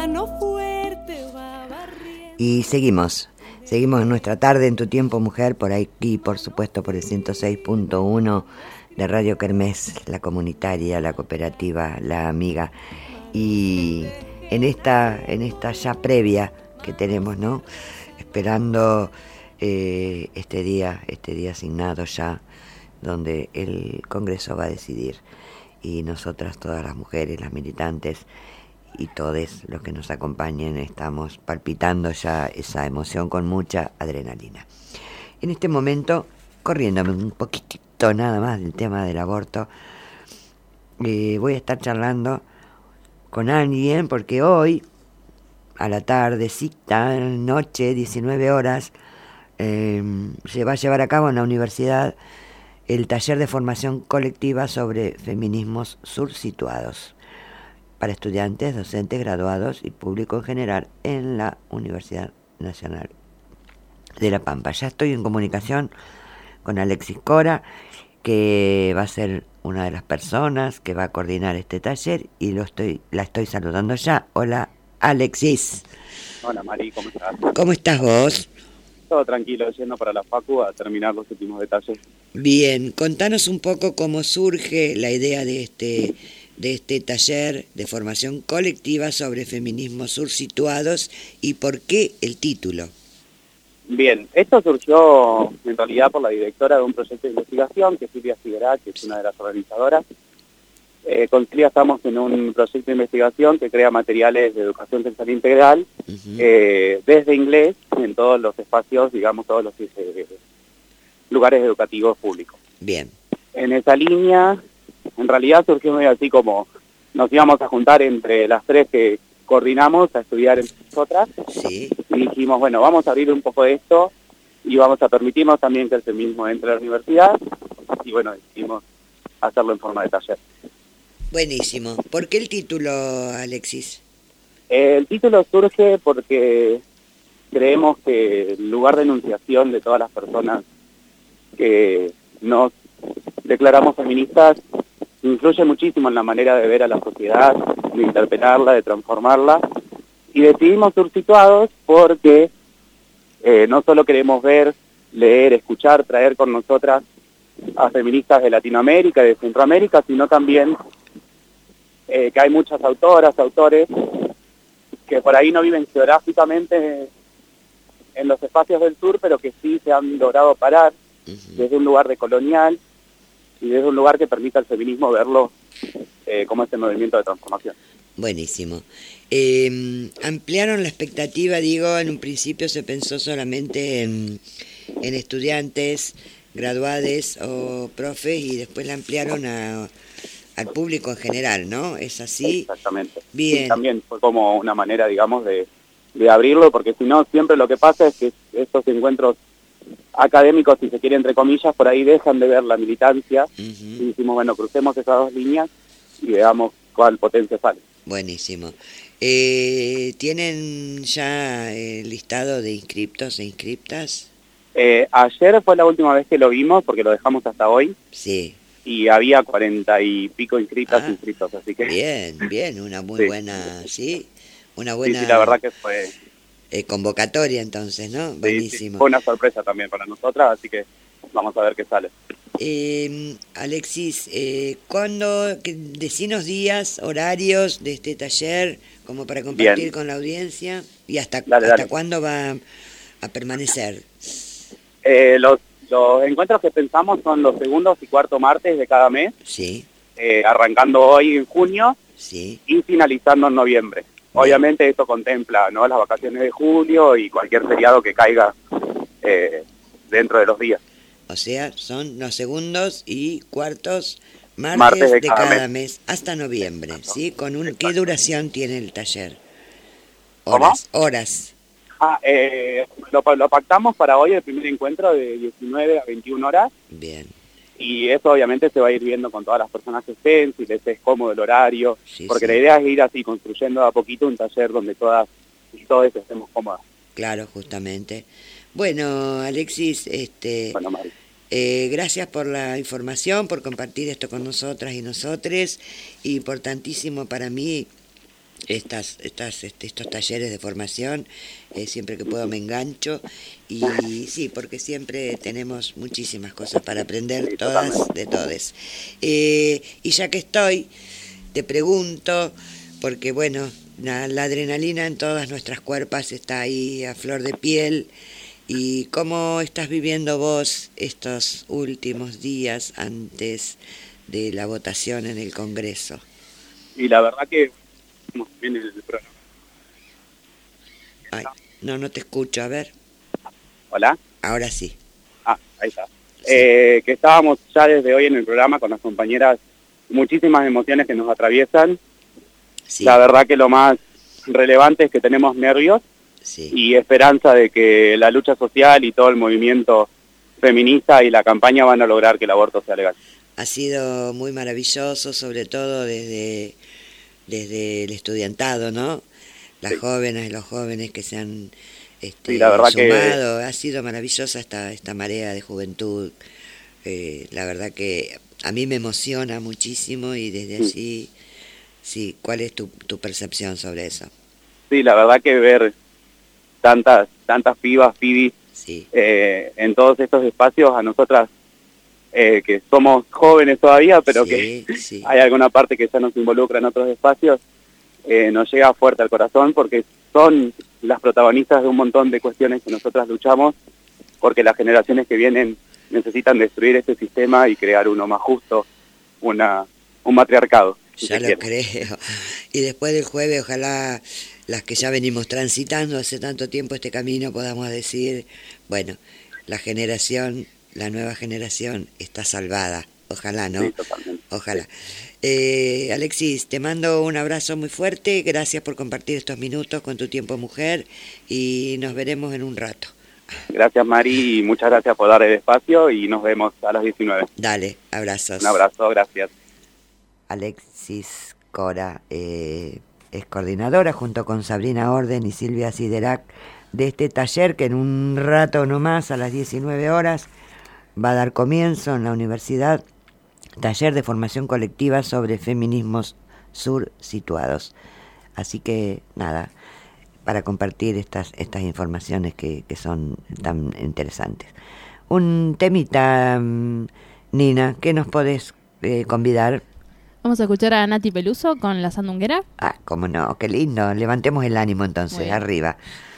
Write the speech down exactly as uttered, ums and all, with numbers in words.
mano fuerte va barriendo. Y seguimos, seguimos en nuestra tarde en Tu Tiempo Mujer, por aquí, por supuesto, por el ciento seis punto uno de Radio Kermés, la comunitaria, la cooperativa, la amiga. Y en esta, en esta ya previa que tenemos, ¿no? Esperando eh, este día, este día asignado ya, donde el Congreso va a decidir. Y nosotras, todas las mujeres, las militantes y todos los que nos acompañen, estamos palpitando ya esa emoción con mucha adrenalina. En este momento, corriéndome un poquitito nada más del tema del aborto, eh, voy a estar charlando con alguien, porque hoy, a la tardecita, noche, diecinueve horas, eh, se va a llevar a cabo en la universidad el taller de formación colectiva sobre feminismos sursituados para estudiantes, docentes, graduados y público en general en la Universidad Nacional de La Pampa. Ya estoy en comunicación con Alexis Cora, que va a ser una de las personas que va a coordinar este taller, y lo estoy, la estoy saludando ya. Hola, Alexis. Hola, Mari, ¿cómo estás? ¿Cómo estás vos? Todo tranquilo, yendo para la facu a terminar los últimos detalles. Bien, contanos un poco cómo surge la idea de este de este taller de formación colectiva sobre feminismos sursituados y por qué el título. Bien, esto surgió en realidad por la directora de un proyecto de investigación, que es Silvia Figueroa, que es una de las organizadoras. Eh, con Silvia estamos en un proyecto de investigación que crea materiales de educación sexual integral, uh-huh. eh, desde inglés, en todos los espacios, digamos, todos los eh, lugares educativos públicos. Bien. En esa línea, en realidad surgió muy así como nos íbamos a juntar entre las tres que coordinamos a estudiar entre nosotras. Sí. Y dijimos, bueno, vamos a abrir un poco de esto y vamos a permitirnos también que el feminismo entre a la universidad. Y bueno, decidimos hacerlo en forma de taller. Buenísimo. ¿Por qué el título, Alexis? Eh, el título surge porque creemos que el lugar de enunciación de todas las personas que nos declaramos feministas influye muchísimo en la manera de ver a la sociedad, de interpretarla, de transformarla, y decidimos sursituados porque eh, no solo queremos ver, leer, escuchar, traer con nosotras a feministas de Latinoamérica, de Centroamérica, sino también eh, que hay muchas autoras, autores, que por ahí no viven geográficamente en los espacios del sur, pero que sí se han logrado parar uh-huh. desde un lugar decolonial, y desde un lugar que permita al feminismo verlo eh, como este movimiento de transformación. Buenísimo. Eh, ampliaron la expectativa, digo, en un principio se pensó solamente en, en estudiantes, graduades o profes, y después la ampliaron a, al público en general, ¿no? ¿Es así? Exactamente. Bien. Sí, también fue como una manera, digamos, de, de abrirlo, porque si no, siempre lo que pasa es que estos encuentros académicos, si se quiere, entre comillas, por ahí dejan de ver la militancia, uh-huh. y decimos, bueno, crucemos esas dos líneas y veamos cuál potencia sale. Buenísimo. Eh, ¿Tienen ya el listado de inscriptos e inscriptas? Eh, ayer fue la última vez que lo vimos, porque lo dejamos hasta hoy. Sí. Y había cuarenta y pico inscritas, ah, inscritos, así que... Bien, bien, una muy sí. buena, sí, una buena... Sí, sí, la verdad que fue... Eh, convocatoria entonces, ¿no? Sí, buenísimo. Sí, fue una sorpresa también para nosotras, así que vamos a ver qué sale. Eh, Alexis, eh, ¿cuándo, que, decinos días, horarios de este taller, como para compartir Bien. con la audiencia? ¿Y hasta, dale, hasta dale. cuándo va a permanecer? Eh, los, los encuentros que pensamos son los segundos y cuarto martes de cada mes. Sí. Eh, arrancando hoy en junio. Sí. Y finalizando en noviembre. Obviamente esto contempla, ¿no?, las vacaciones de julio y cualquier feriado que caiga eh, dentro de los días. O sea, son los segundos y cuartos martes, martes de, de cada, cada mes. mes hasta noviembre, Exacto. ¿sí? Con un, Exacto. ¿Qué duración tiene el taller? Horas. ¿Cómo? Horas. Ah, eh, lo, lo pactamos para hoy, el primer encuentro de diecinueve a veintiuna horas. Bien. Y eso obviamente se va a ir viendo con todas las personas que estén, si les es cómodo el horario, sí, porque sí. la idea es ir así construyendo a poquito un taller donde todas y todos estemos cómodas. Claro, justamente. Bueno, Alexis, este, bueno, Mari. Eh, gracias por la información, por compartir esto con nosotras y nosotres, y importantísimo para mí estas, estas, este, estos talleres de formación, eh, siempre que puedo me engancho, y sí, porque siempre tenemos muchísimas cosas para aprender, Sí, todas totalmente. de todes. Eh, y ya que estoy, te pregunto, porque bueno, la, la adrenalina en todas nuestras cuerpos está ahí a flor de piel, y cómo estás viviendo vos estos últimos días antes de la votación en el Congreso. Y la verdad que estamos bien en el programa. Ay, no, no te escucho, a ver, Hola. ahora sí. Ah, ahí está. Eh, que estábamos ya desde hoy en el programa con las compañeras, muchísimas emociones que nos atraviesan. Sí, La verdad que lo más relevante es que tenemos nervios sí. y esperanza de que la lucha social y todo el movimiento feminista y la campaña van a lograr que el aborto sea legal. Ha sido muy maravilloso, sobre todo desde, desde el estudiantado, ¿no? Las Sí. jóvenes y los jóvenes que se han este, Sí, la verdad que- sumado. Ha sido maravillosa esta, esta marea de juventud. Eh, la verdad que a mí me emociona muchísimo y desde Sí. allí, sí, ¿cuál es tu, tu percepción sobre eso? Sí, la verdad que ver tantas tantas pibas, pibis, Sí, eh, en todos estos espacios, a nosotras eh, que somos jóvenes todavía, pero sí, que sí. hay alguna parte que ya nos involucra en otros espacios, eh, nos llega fuerte al corazón porque son las protagonistas de un montón de cuestiones que nosotras luchamos, porque las generaciones que vienen necesitan destruir este sistema y crear uno más justo, una un matriarcado. si Ya se lo quiere. creo. Y después del jueves, ojalá las que ya venimos transitando hace tanto tiempo este camino podamos decir, bueno, la generación, la nueva generación está salvada. Ojalá, ¿no? Sí, totalmente. Ojalá. Eh, Alexis, te mando un abrazo muy fuerte. Gracias por compartir estos minutos con tu tiempo mujer y nos veremos en un rato. Gracias, Mari, y muchas gracias por dar el espacio y nos vemos a las diecinueve. Dale, abrazos. Un abrazo, gracias. Alexis Cora eh, es coordinadora junto con Sabrina Orden y Silvia Siderac de este taller que en un rato nomás a las diecinueve horas va a dar comienzo en la universidad, taller de formación colectiva sobre feminismos sur situados. Así que nada, para compartir estas, estas informaciones que, que son tan interesantes. Un temita, mm, Nina, ¿qué nos podés eh, convidar? Vamos a escuchar a Nati Peluso con La Sandunguera. Ah, cómo no, qué lindo. Levantemos el ánimo entonces, Muy bien. arriba.